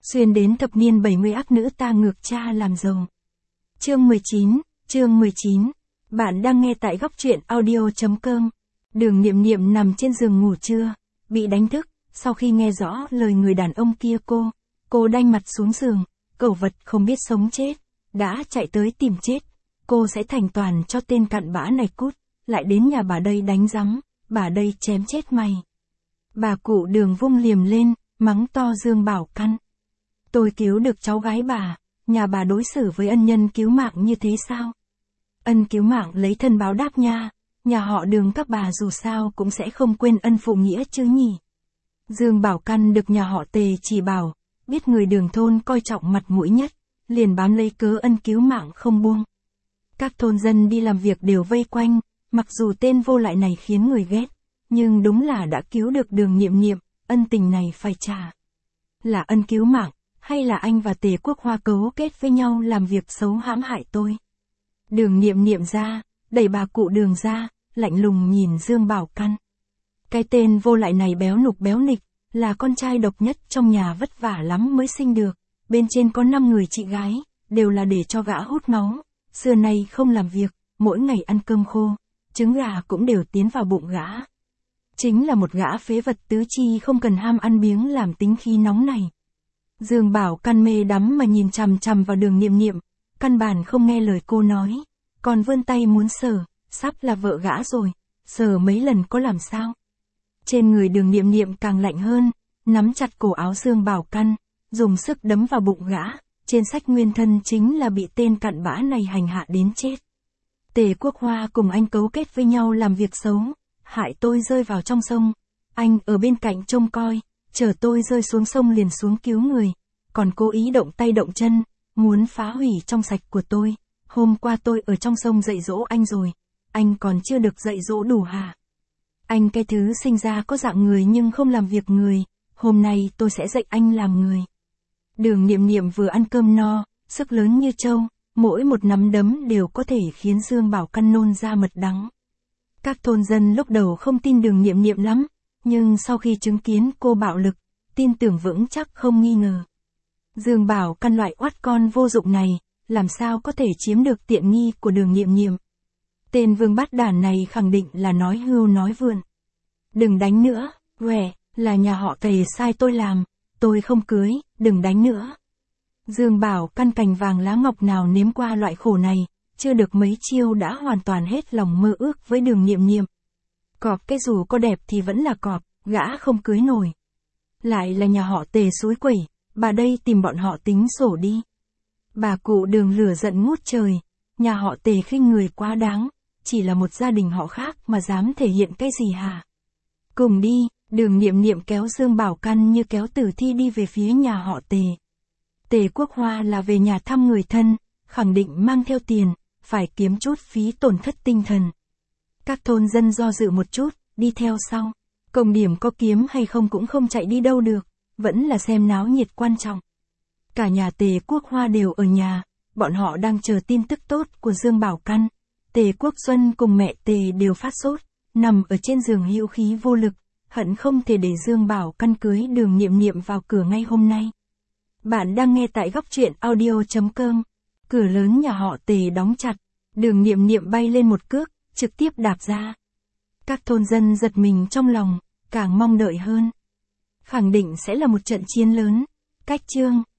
Xuyên đến thập niên 70 ác nữ ta ngược cha làm giàu. Chương 19. Bạn đang nghe tại góc truyện audio.com. Đường Niệm Niệm nằm trên giường ngủ trưa, bị đánh thức, sau khi nghe rõ lời người đàn ông kia cô đanh mặt xuống giường, cẩu vật không biết sống chết, đã chạy tới tìm chết. Cô sẽ thành toàn cho tên cặn bã này cút, lại đến nhà bà đây đánh rắm, bà đây chém chết mày. Bà cụ Đường vung liềm lên, mắng to Dương Bảo Căn. Tôi cứu được cháu gái bà, nhà bà đối xử với ân nhân cứu mạng như thế sao? Ân cứu mạng lấy thân báo đáp nha, nhà họ Đường các bà dù sao cũng sẽ không quên ân phụ nghĩa chứ nhỉ. Dương Bảo Căn được nhà họ Tề chỉ bảo, biết người Đường thôn coi trọng mặt mũi nhất, liền bám lấy cớ ân cứu mạng không buông. Các thôn dân đi làm việc đều vây quanh, mặc dù tên vô lại này khiến người ghét, nhưng đúng là đã cứu được Đường Niệm Niệm, ân tình này phải trả. Là ân cứu mạng, hay là anh và Tề Quốc Hoa cấu kết với nhau làm việc xấu hãm hại tôi? Đường Niệm Niệm ra, đẩy bà cụ Đường ra, lạnh lùng nhìn Dương Bảo Căn. Cái tên vô lại này béo nục béo nịch, là con trai độc nhất trong nhà, vất vả lắm mới sinh được, bên trên có 5 người chị gái, đều là để cho gã hút máu, xưa nay không làm việc, mỗi ngày ăn cơm khô, trứng gà cũng đều tiến vào bụng gã. Chính là một gã phế vật tứ chi không cần ham ăn biếng làm tính khí nóng này. Dương Bảo Căn mê đắm mà nhìn chằm chằm vào Đường Niệm Niệm, căn bản không nghe lời cô nói, còn vươn tay muốn sờ, sắp là vợ gã rồi, sờ mấy lần có làm sao. Trên người Đường Niệm Niệm càng lạnh hơn, nắm chặt cổ áo Dương Bảo Căn, dùng sức đấm vào bụng gã, trên sách nguyên thân chính là bị tên cặn bã này hành hạ đến chết. Tề Quốc Hoa cùng anh cấu kết với nhau làm việc xấu, hại tôi rơi vào trong sông, anh ở bên cạnh trông coi, chờ tôi rơi xuống sông liền xuống cứu người, còn cố ý động tay động chân, muốn phá hủy trong sạch của tôi. Hôm qua tôi ở trong sông dạy dỗ anh rồi, anh còn chưa được dạy dỗ đủ hả? Anh cái thứ sinh ra có dạng người nhưng không làm việc người, hôm nay tôi sẽ dạy anh làm người. Đường Niệm Niệm vừa ăn cơm no, sức lớn như trâu, mỗi một nắm đấm đều có thể khiến Dương Bảo Căn nôn ra mật đắng. Các thôn dân lúc đầu không tin Đường Niệm Niệm lắm, nhưng sau khi chứng kiến cô bạo lực, tin tưởng vững chắc không nghi ngờ. Dương Bảo Căn loại oát con vô dụng này, làm sao có thể chiếm được tiện nghi của Đường Niệm Niệm. Tên vương bát đản này khẳng định là nói hưu nói vượn. Đừng đánh nữa, quẻ, là nhà họ Tề sai tôi làm, tôi không cưới, đừng đánh nữa. Dương Bảo Căn cành vàng lá ngọc nào nếm qua loại khổ này, chưa được mấy chiêu đã hoàn toàn hết lòng mơ ước với Đường Niệm Niệm. Cọp cái dù có đẹp thì vẫn là cọp, gã không cưới nổi. Lại là nhà họ Tề xúi quẩy, bà đây tìm bọn họ tính sổ đi. Bà cụ Đường lửa giận ngút trời, nhà họ Tề khinh người quá đáng, chỉ là một gia đình họ khác mà dám thể hiện cái gì hả? Cùng đi, Đường Niệm Niệm kéo Dương Bảo Căn như kéo tử thi đi về phía nhà họ Tề. Tề Quốc Hoa là về nhà thăm người thân, khẳng định mang theo tiền, phải kiếm chút phí tổn thất tinh thần. Các thôn dân do dự một chút, đi theo sau. Công điểm có kiếm hay không cũng không chạy đi đâu được, vẫn là xem náo nhiệt quan trọng. Cả nhà Tề Quốc Hoa đều ở nhà, bọn họ đang chờ tin tức tốt của Dương Bảo Căn. Tề Quốc Xuân cùng mẹ Tề đều phát sốt, nằm ở trên giường hữu khí vô lực, hận không thể để Dương Bảo Căn cưới Đường Niệm Niệm vào cửa ngay hôm nay. Bạn đang nghe tại góc truyện audio.com. Cửa lớn nhà họ Tề đóng chặt, Đường Niệm Niệm bay lên một cước, trực tiếp đạp ra. Các thôn dân giật mình trong lòng, càng mong đợi hơn. Khẳng định sẽ là một trận chiến lớn. Cách chương